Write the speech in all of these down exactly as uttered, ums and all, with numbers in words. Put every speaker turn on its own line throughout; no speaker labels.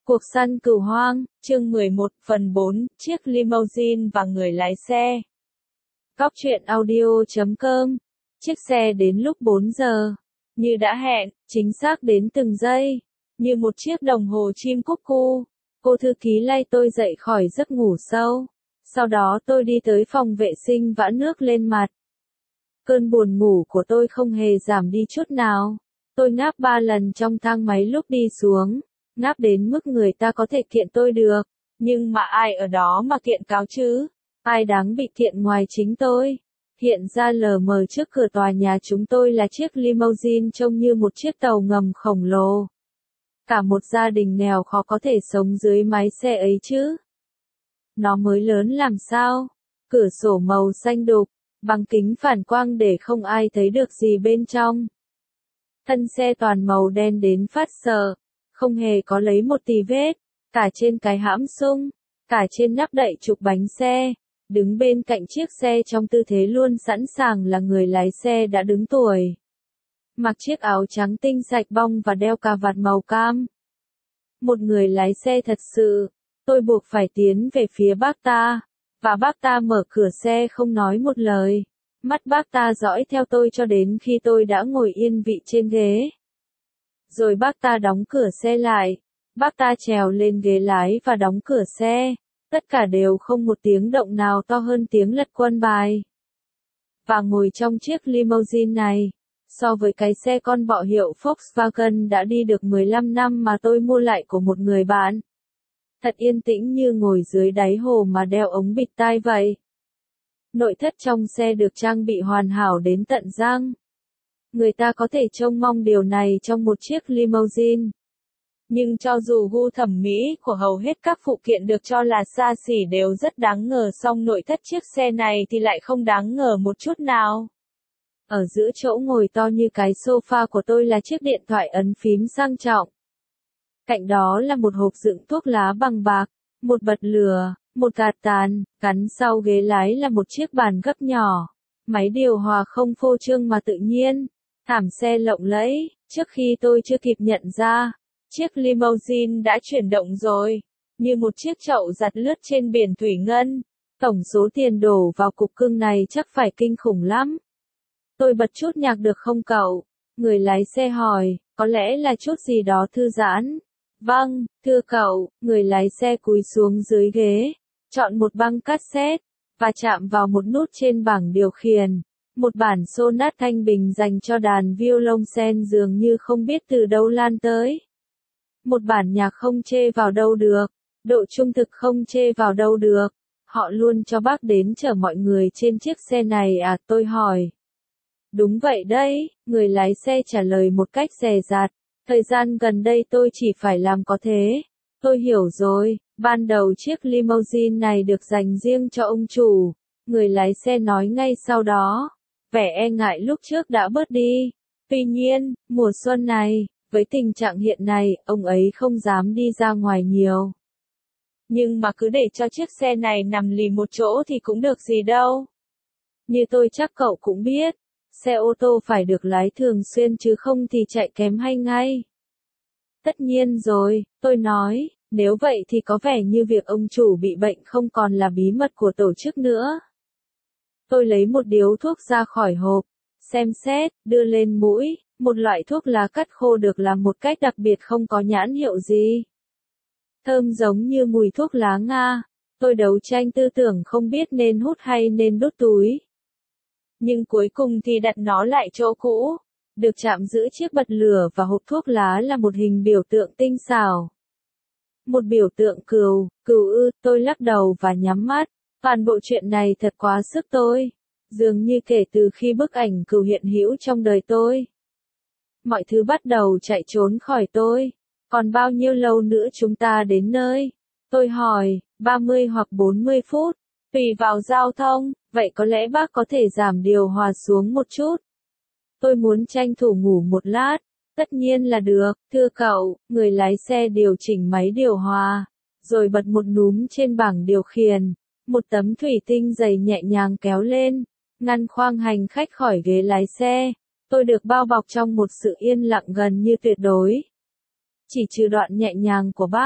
Cuộc săn cừu hoang, chương mười một, phần bốn, chiếc limousine và người lái xe. Góc truyện audio chấm com. Chiếc xe đến lúc bốn giờ. Như đã hẹn, chính xác đến từng giây. Như một chiếc đồng hồ chim cúc cu. Cô thư ký lay tôi dậy khỏi giấc ngủ sâu. Sau đó tôi đi tới phòng vệ sinh vã nước lên mặt. Cơn buồn ngủ của tôi không hề giảm đi chút nào. Tôi ngáp ba lần trong thang máy lúc đi xuống. Ngáp đến mức người ta có thể kiện tôi được, nhưng mà ai ở đó mà kiện cáo chứ? Ai đáng bị kiện ngoài chính tôi? Hiện ra lờ mờ trước cửa tòa nhà chúng tôi là chiếc limousine trông như một chiếc tàu ngầm khổng lồ. Cả một gia đình nghèo khó có thể sống dưới mái xe ấy chứ. Nó mới lớn làm sao? Cửa sổ màu xanh đục, bằng kính phản quang để không ai thấy được gì bên trong. Thân xe toàn màu đen đến phát sợ. Không hề có lấy một tì vết, cả trên cái hãm sung, cả trên nắp đậy trục bánh xe, đứng bên cạnh chiếc xe trong tư thế luôn sẵn sàng là người lái xe đã đứng tuổi. Mặc chiếc áo trắng tinh sạch bong và đeo cà vạt màu cam. Một người lái xe thật sự, tôi buộc phải tiến về phía bác ta, và bác ta mở cửa xe không nói một lời. Mắt bác ta dõi theo tôi cho đến khi tôi đã ngồi yên vị trên ghế. Rồi bác ta đóng cửa xe lại, bác ta trèo lên ghế lái và đóng cửa xe, tất cả đều không một tiếng động nào to hơn tiếng lật quân bài. Và ngồi trong chiếc limousine này, so với cái xe con bọ hiệu Volkswagen đã đi được mười lăm năm mà tôi mua lại của một người bạn. Thật yên tĩnh như ngồi dưới đáy hồ mà đeo ống bịt tai vậy. Nội thất trong xe được trang bị hoàn hảo đến tận răng. Người ta có thể trông mong điều này trong một chiếc limousine. Nhưng cho dù gu thẩm mỹ của hầu hết các phụ kiện được cho là xa xỉ đều rất đáng ngờ, song nội thất chiếc xe này thì lại không đáng ngờ một chút nào. Ở giữa chỗ ngồi to như cái sofa của tôi là chiếc điện thoại ấn phím sang trọng. Cạnh đó là một hộp đựng thuốc lá bằng bạc, một bật lửa, một gạt tàn, gắn sau ghế lái là một chiếc bàn gấp nhỏ. Máy điều hòa không phô trương mà tự nhiên. Thảm xe lộng lẫy, trước khi tôi chưa kịp nhận ra, chiếc limousine đã chuyển động rồi, như một chiếc chậu giặt lướt trên biển thủy ngân. Tổng số tiền đổ vào cục cưng này chắc phải kinh khủng lắm. Tôi bật chút nhạc được không cậu? Người lái xe hỏi, có lẽ là chút gì đó thư giãn. Vâng, thưa cậu, người lái xe cúi xuống dưới ghế, chọn một băng cassette, và chạm vào một nút trên bảng điều khiển. Một bản sonat thanh bình dành cho đàn violoncel dường như không biết từ đâu lan tới. Một bản nhạc không chê vào đâu được, độ trung thực không chê vào đâu được. Họ luôn cho bác đến chở mọi người trên chiếc xe này à, tôi hỏi. Đúng vậy đấy, người lái xe trả lời một cách dè dặt. Thời gian gần đây tôi chỉ phải làm có thế. Tôi hiểu rồi, ban đầu chiếc limousine này được dành riêng cho ông chủ. Người lái xe nói ngay sau đó. Vẻ e ngại lúc trước đã bớt đi. Tuy nhiên, mùa xuân này, với tình trạng hiện nay, ông ấy không dám đi ra ngoài nhiều. Nhưng mà cứ để cho chiếc xe này nằm lì một chỗ thì cũng được gì đâu. Như tôi chắc cậu cũng biết, xe ô tô phải được lái thường xuyên chứ không thì chạy kém hay ngay. Tất nhiên rồi, tôi nói, nếu vậy thì có vẻ như việc ông chủ bị bệnh không còn là bí mật của tổ chức nữa. Tôi lấy một điếu thuốc ra khỏi hộp, xem xét, đưa lên mũi, một loại thuốc lá cắt khô được làm một cách đặc biệt không có nhãn hiệu gì. Thơm giống như mùi thuốc lá Nga, tôi đấu tranh tư tưởng không biết nên hút hay nên đút túi. Nhưng cuối cùng thì đặt nó lại chỗ cũ, được chạm giữa chiếc bật lửa và hộp thuốc lá là một hình biểu tượng tinh xảo. Một biểu tượng cừu, cừu ư, tôi lắc đầu và nhắm mắt. Toàn bộ chuyện này thật quá sức tôi. Dường như kể từ khi bức ảnh cừu hiện hữu trong đời tôi, mọi thứ bắt đầu chạy trốn khỏi tôi. Còn bao nhiêu lâu nữa chúng ta đến nơi? Tôi hỏi, ba mươi hoặc bốn mươi phút, tùy vào giao thông, vậy có lẽ bác có thể giảm điều hòa xuống một chút? Tôi muốn tranh thủ ngủ một lát. Tất nhiên là được, thưa cậu, người lái xe điều chỉnh máy điều hòa, rồi bật một núm trên bảng điều khiển. Một tấm thủy tinh dày nhẹ nhàng kéo lên, ngăn khoang hành khách khỏi ghế lái xe. Tôi được bao bọc trong một sự yên lặng gần như tuyệt đối. Chỉ trừ đoạn nhẹ nhàng của bác,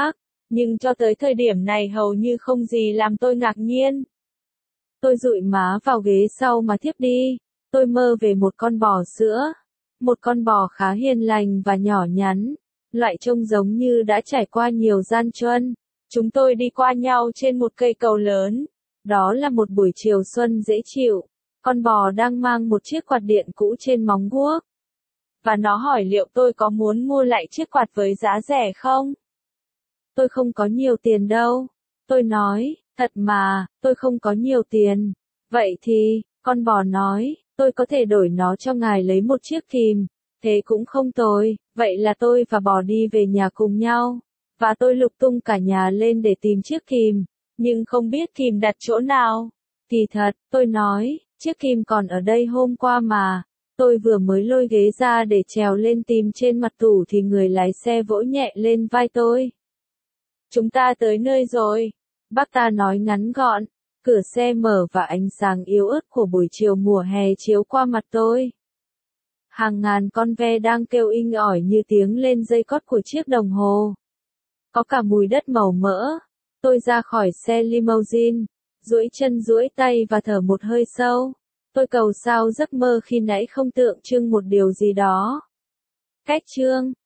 Nhưng cho tới thời điểm này hầu như không gì làm tôi ngạc nhiên. Tôi dụi má vào ghế sau mà thiếp đi. Tôi mơ về một con bò sữa. Một con bò khá hiền lành và nhỏ nhắn. Loại trông giống như đã trải qua nhiều gian truân. Chúng tôi đi qua nhau trên một cây cầu lớn. Đó là một buổi chiều xuân dễ chịu. Con bò đang mang một chiếc quạt điện cũ trên móng guốc. Và nó hỏi liệu tôi có muốn mua lại chiếc quạt với giá rẻ không? Tôi không có nhiều tiền đâu. Tôi nói, thật mà, tôi không có nhiều tiền. Vậy thì, con bò nói, tôi có thể đổi nó cho ngài lấy một chiếc kìm. Thế cũng không tồi. Vậy là tôi và bò đi về nhà cùng nhau. Và tôi lục tung cả nhà lên để tìm chiếc kìm. Nhưng không biết kìm đặt chỗ nào. Kỳ thật, tôi nói, chiếc kìm còn ở đây hôm qua mà. Tôi vừa mới lôi ghế ra để trèo lên tìm trên mặt tủ thì người lái xe vỗ nhẹ lên vai tôi. Chúng ta tới nơi rồi. Bác ta nói ngắn gọn. Cửa xe mở và ánh sáng yếu ớt của buổi chiều mùa hè chiếu qua mặt tôi. Hàng ngàn con ve đang kêu inh ỏi như tiếng lên dây cót của chiếc đồng hồ. Có cả mùi đất màu mỡ. Tôi ra khỏi xe limousine, duỗi chân duỗi tay và thở một hơi sâu. Tôi cầu sao giấc mơ khi nãy không tượng trưng một điều gì đó. Cách chương